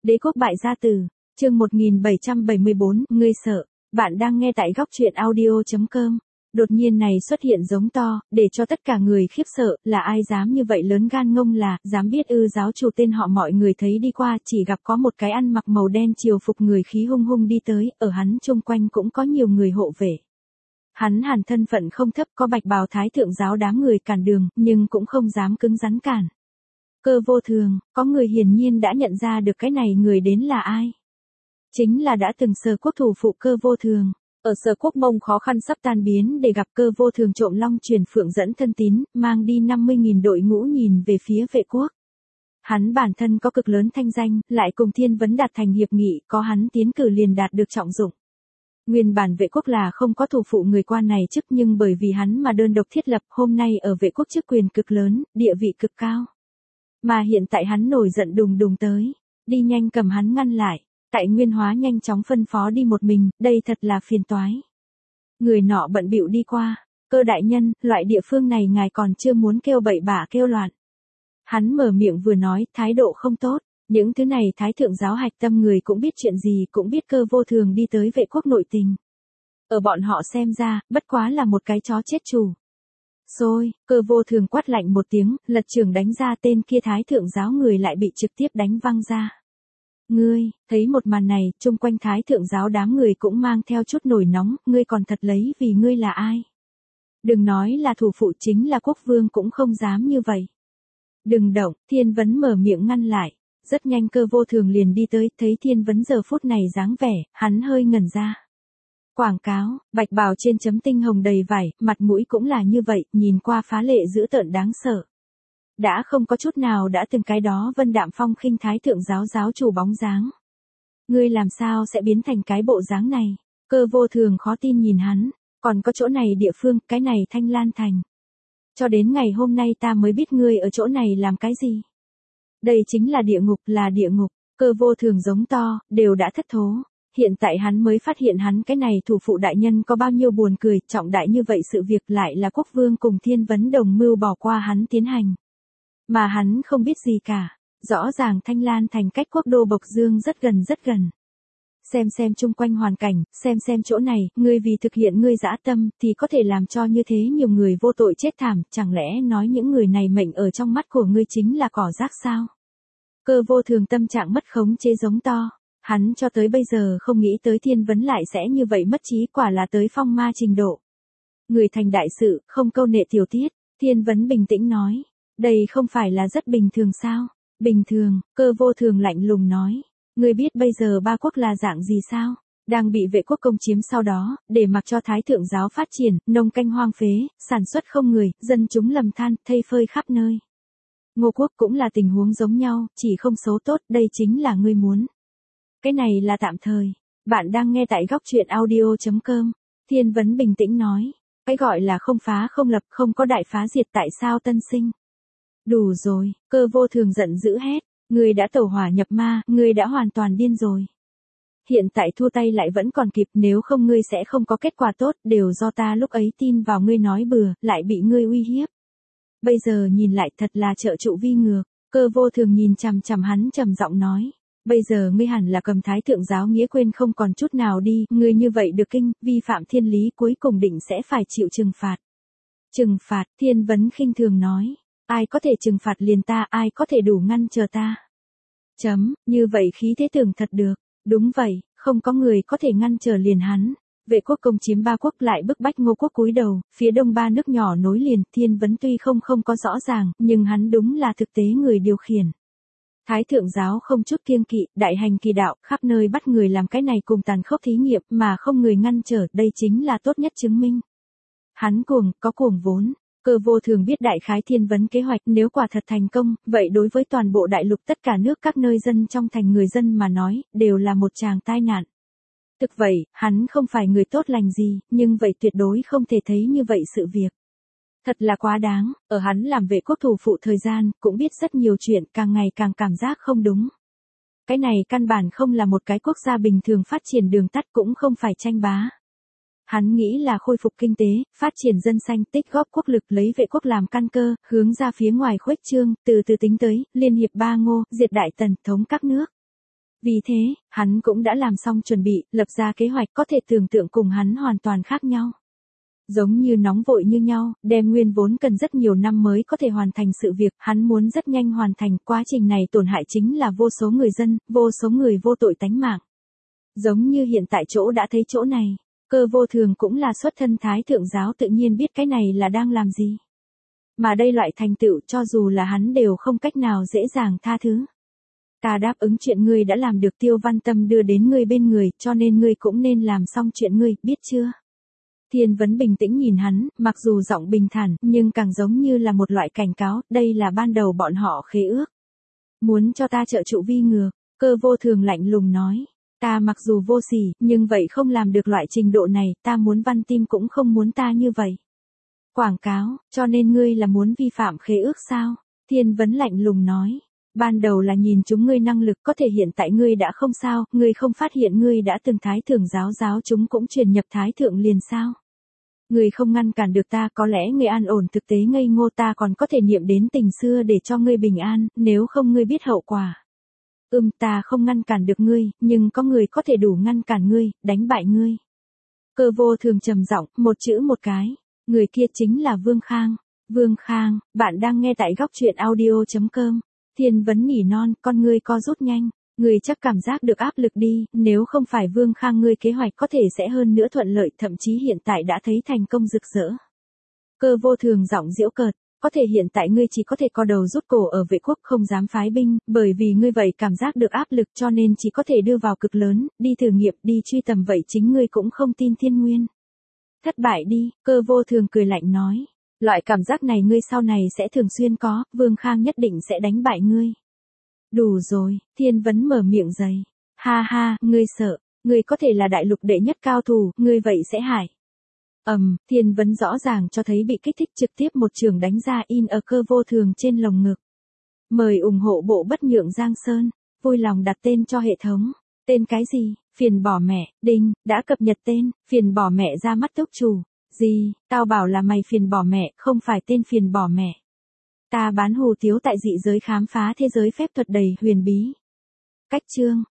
Đế quốc bại gia tử, chương 1774, ngươi sợ. Bạn đang nghe tại góc truyện audio.com. Đột nhiên này xuất hiện giống to, để cho tất cả người khiếp sợ, là ai dám như vậy lớn gan ngông là, dám biết ư? Giáo chủ tên họ mọi người thấy đi qua, chỉ gặp có một cái ăn mặc màu đen triều phục người khí hung hung đi tới, ở hắn chung quanh cũng có nhiều người hộ vệ. Hắn hẳn thân phận không thấp, có bạch bào thái thượng giáo đám người cản đường, nhưng cũng không dám cứng rắn cản. Cơ Vô Thường, có người hiển nhiên đã nhận ra được cái này người đến là ai. Chính là đã từng Sở Quốc thủ phụ Cơ Vô Thường. Ở Sở Quốc Mông khó khăn sắp tan biến để gặp Cơ Vô Thường trộm long truyền phượng dẫn thân tín, mang đi 50.000 đội ngũ nhìn về phía Vệ quốc. Hắn bản thân có cực lớn thanh danh, lại cùng Thiên Vấn đạt thành hiệp nghị, có hắn tiến cử liền đạt được trọng dụng. Nguyên bản Vệ quốc là không có thủ phụ người quan này chức, nhưng bởi vì hắn mà đơn độc thiết lập, hôm nay ở Vệ quốc chức quyền cực lớn, địa vị cực cao. Mà hiện tại hắn nổi giận đùng đùng tới, đi nhanh cầm hắn ngăn lại. Tại Nguyên Hóa nhanh chóng phân phó đi một mình, đây thật là phiền toái. Người nọ bận bịu đi qua, Cơ đại nhân, loại địa phương này ngài còn chưa muốn kêu bậy bạ kêu loạn. Hắn mở miệng vừa nói, thái độ không tốt, những thứ này thái thượng giáo hạch tâm người cũng biết chuyện gì, cũng biết Cơ Vô Thường đi tới Vệ quốc nội tình. Ở bọn họ xem ra, bất quá là một cái chó chết chủ. Xôi, Cơ Vô Thường quát lạnh một tiếng, lật trường đánh ra, tên kia thái thượng giáo người lại bị trực tiếp đánh văng ra. Ngươi, thấy một màn này, chung quanh thái thượng giáo đám người cũng mang theo chút nổi nóng, ngươi còn thật lấy vì ngươi là ai? Đừng nói là thủ phụ, chính là quốc vương cũng không dám như vậy. Đừng động, Thiên Vấn mở miệng ngăn lại. Rất nhanh Cơ Vô Thường liền đi tới, thấy Thiên Vấn giờ phút này dáng vẻ, hắn hơi ngẩn ra. Quảng cáo, bạch bào trên chấm tinh hồng đầy vải, mặt mũi cũng là như vậy, nhìn qua phá lệ dữ tợn đáng sợ. Đã không có chút nào đã từng cái đó Vân Đạm Phong khinh thái thượng giáo giáo chủ bóng dáng. Ngươi làm sao sẽ biến thành cái bộ dáng này? Cơ Vô Thường khó tin nhìn hắn, còn có chỗ này địa phương, cái này Thanh Lan Thành. Cho đến ngày hôm nay ta mới biết ngươi ở chỗ này làm cái gì. Đây chính là địa ngục, là địa ngục. Cơ Vô Thường giống to, đều đã thất thố. Hiện tại hắn mới phát hiện hắn cái này thủ phụ đại nhân có bao nhiêu buồn cười, trọng đại như vậy sự việc lại là quốc vương cùng Thiên Vấn đồng mưu bỏ qua hắn tiến hành. Mà hắn không biết gì cả, rõ ràng Thanh Lan Thành cách quốc đô Bộc Dương rất gần rất gần. Xem chung quanh hoàn cảnh, xem chỗ này, ngươi vì thực hiện ngươi dã tâm thì có thể làm cho như thế nhiều người vô tội chết thảm, chẳng lẽ nói những người này mệnh ở trong mắt của ngươi chính là cỏ rác sao? Cơ Vô Thường tâm trạng mất khống chế giống to, hắn cho tới bây giờ không nghĩ tới Thiên Vấn lại sẽ như vậy mất trí, quả là tới phong ma trình độ. Người thành đại sự, không câu nệ tiểu tiết, Thiên Vấn bình tĩnh nói. Đây không phải là rất bình thường sao? Bình thường, Cơ Vô Thường lạnh lùng nói. Ngươi biết bây giờ ba quốc là dạng gì sao? Đang bị Vệ quốc công chiếm, sau đó, để mặc cho thái thượng giáo phát triển, nông canh hoang phế, sản xuất không người, dân chúng lầm than, thây phơi khắp nơi. Ngô quốc cũng là tình huống giống nhau, chỉ không số tốt, đây chính là ngươi muốn. Cái này là tạm thời. Bạn đang nghe tại góc truyện audio.com. Thiên Vấn bình tĩnh nói. Cái gọi là không phá không lập, không có đại phá diệt, tại sao tân sinh? Đủ rồi, Cơ Vô Thường giận dữ hét, ngươi đã tẩu hỏa nhập ma, ngươi đã hoàn toàn điên rồi. Hiện tại thua tay lại vẫn còn kịp, nếu không ngươi sẽ không có kết quả tốt, đều do ta lúc ấy tin vào ngươi nói bừa, lại bị ngươi uy hiếp. Bây giờ nhìn lại thật là trợ trụ vi ngược. Cơ Vô Thường nhìn chằm chằm hắn trầm giọng nói, bây giờ ngươi hẳn là cầm thái thượng giáo nghĩa quên không còn chút nào đi, ngươi như vậy được kinh, vi phạm thiên lý cuối cùng định sẽ phải chịu trừng phạt. Trừng phạt? Thiên Vấn khinh thường nói. Ai có thể trừng phạt liền ta, ai có thể đủ ngăn chờ ta? Như vậy khí thế tưởng thật được. Đúng vậy, không có người có thể ngăn trở liền hắn. Vệ quốc công chiếm ba quốc lại bức bách Ngô quốc cúi đầu, phía đông ba nước nhỏ nối liền, Thiên Vấn tuy không có rõ ràng, nhưng hắn đúng là thực tế người điều khiển. Thái thượng giáo không chút kiêng kỵ, đại hành kỳ đạo, khắp nơi bắt người làm cái này cùng tàn khốc thí nghiệm mà không người ngăn trở, đây chính là tốt nhất chứng minh. Hắn cuồng, có cuồng vốn. Cơ Vô Thường biết đại khái Thiên Vấn kế hoạch, nếu quả thật thành công, vậy đối với toàn bộ đại lục tất cả nước các nơi dân trong thành người dân mà nói, đều là một tràng tai nạn. Thực vậy, hắn không phải người tốt lành gì, nhưng vậy tuyệt đối không thể thấy như vậy sự việc. Thật là quá đáng, ở hắn làm Vệ quốc thủ phụ thời gian, cũng biết rất nhiều chuyện, càng ngày càng cảm giác không đúng. Cái này căn bản không là một cái quốc gia bình thường phát triển đường tắt, cũng không phải tranh bá. Hắn nghĩ là khôi phục kinh tế, phát triển dân xanh, tích góp quốc lực, lấy Vệ quốc làm căn cơ, hướng ra phía ngoài khuếch trương, từ từ tính tới, liên hiệp ba Ngô, diệt Đại Tần, thống các nước. Vì thế, hắn cũng đã làm xong chuẩn bị, lập ra kế hoạch có thể tưởng tượng cùng hắn hoàn toàn khác nhau. Giống như nóng vội như nhau, đem nguyên vốn cần rất nhiều năm mới có thể hoàn thành sự việc, hắn muốn rất nhanh hoàn thành, quá trình này tổn hại chính là vô số người dân, vô số người vô tội tánh mạng. Giống như hiện tại chỗ đã thấy chỗ này, Cơ Vô Thường cũng là xuất thân Thái thượng giáo tự nhiên biết cái này là đang làm gì. Mà đây loại thành tựu cho dù là hắn đều không cách nào dễ dàng tha thứ. Ta đáp ứng chuyện ngươi đã làm được, Tiêu Văn Tâm đưa đến ngươi bên người, cho nên ngươi cũng nên làm xong chuyện ngươi, biết chưa? Thiên Vấn bình tĩnh nhìn hắn, mặc dù giọng bình thản, nhưng càng giống như là một loại cảnh cáo, đây là ban đầu bọn họ khế ước. Muốn cho ta trợ trụ vi ngược, Cơ Vô Thường lạnh lùng nói. Ta mặc dù vô sỉ, nhưng vậy không làm được loại trình độ này, ta muốn Văn Tim cũng không muốn ta như vậy. Quảng cáo, cho nên ngươi là muốn vi phạm khế ước sao? Thiên Vấn lạnh lùng nói. Ban đầu là nhìn chúng ngươi năng lực, có thể hiện tại ngươi đã không sao, ngươi không phát hiện ngươi đã từng Thái thượng giáo chúng cũng truyền nhập Thái thượng liền sao? Ngươi không ngăn cản được ta, có lẽ ngươi an ổn thực tế ngây ngô, ta còn có thể niệm đến tình xưa để cho ngươi bình an, nếu không ngươi biết hậu quả. Ta không ngăn cản được ngươi, nhưng có người có thể đủ ngăn cản ngươi, đánh bại ngươi. Cơ Vô Thường trầm giọng, một chữ một cái. Người kia chính là Vương Khang. Vương Khang, bạn đang nghe tại góc truyện audio.com. Thiên Vấn nỉ non, con ngươi co rút nhanh. Ngươi chắc cảm giác được áp lực đi, nếu không phải Vương Khang ngươi kế hoạch có thể sẽ hơn nữa thuận lợi, thậm chí hiện tại đã thấy thành công rực rỡ. Cơ Vô Thường giọng giễu cợt. Có thể hiện tại ngươi chỉ có thể co đầu rút cổ ở vệ quốc, không dám phái binh, bởi vì ngươi vậy cảm giác được áp lực cho nên chỉ có thể đưa vào cực lớn, đi thử nghiệm, đi truy tầm, vậy chính ngươi cũng không tin thiên nguyên. Thất bại đi, Cơ Vô Thường cười lạnh nói. Loại cảm giác này ngươi sau này sẽ thường xuyên có, Vương Khang nhất định sẽ đánh bại ngươi. Đủ rồi, Thiên Vấn mở miệng dày. Ha ha, ngươi sợ, ngươi có thể là đại lục đệ nhất cao thủ, ngươi vậy sẽ hại. Thiên Vấn rõ ràng cho thấy bị kích thích, trực tiếp một trường đánh ra in ở Cơ Vô Thường trên lồng ngực. Mời ủng hộ bộ Bất Nhượng Giang Sơn, vui lòng đặt tên cho hệ thống. Tên cái gì? Phiền bỏ mẹ, đinh, đã cập nhật tên, phiền bỏ mẹ ra mắt túc chủ. Gì, tao bảo là mày phiền bỏ mẹ, không phải tên phiền bỏ mẹ. Ta bán hủ tiếu tại dị giới khám phá thế giới phép thuật đầy huyền bí. Cách chương.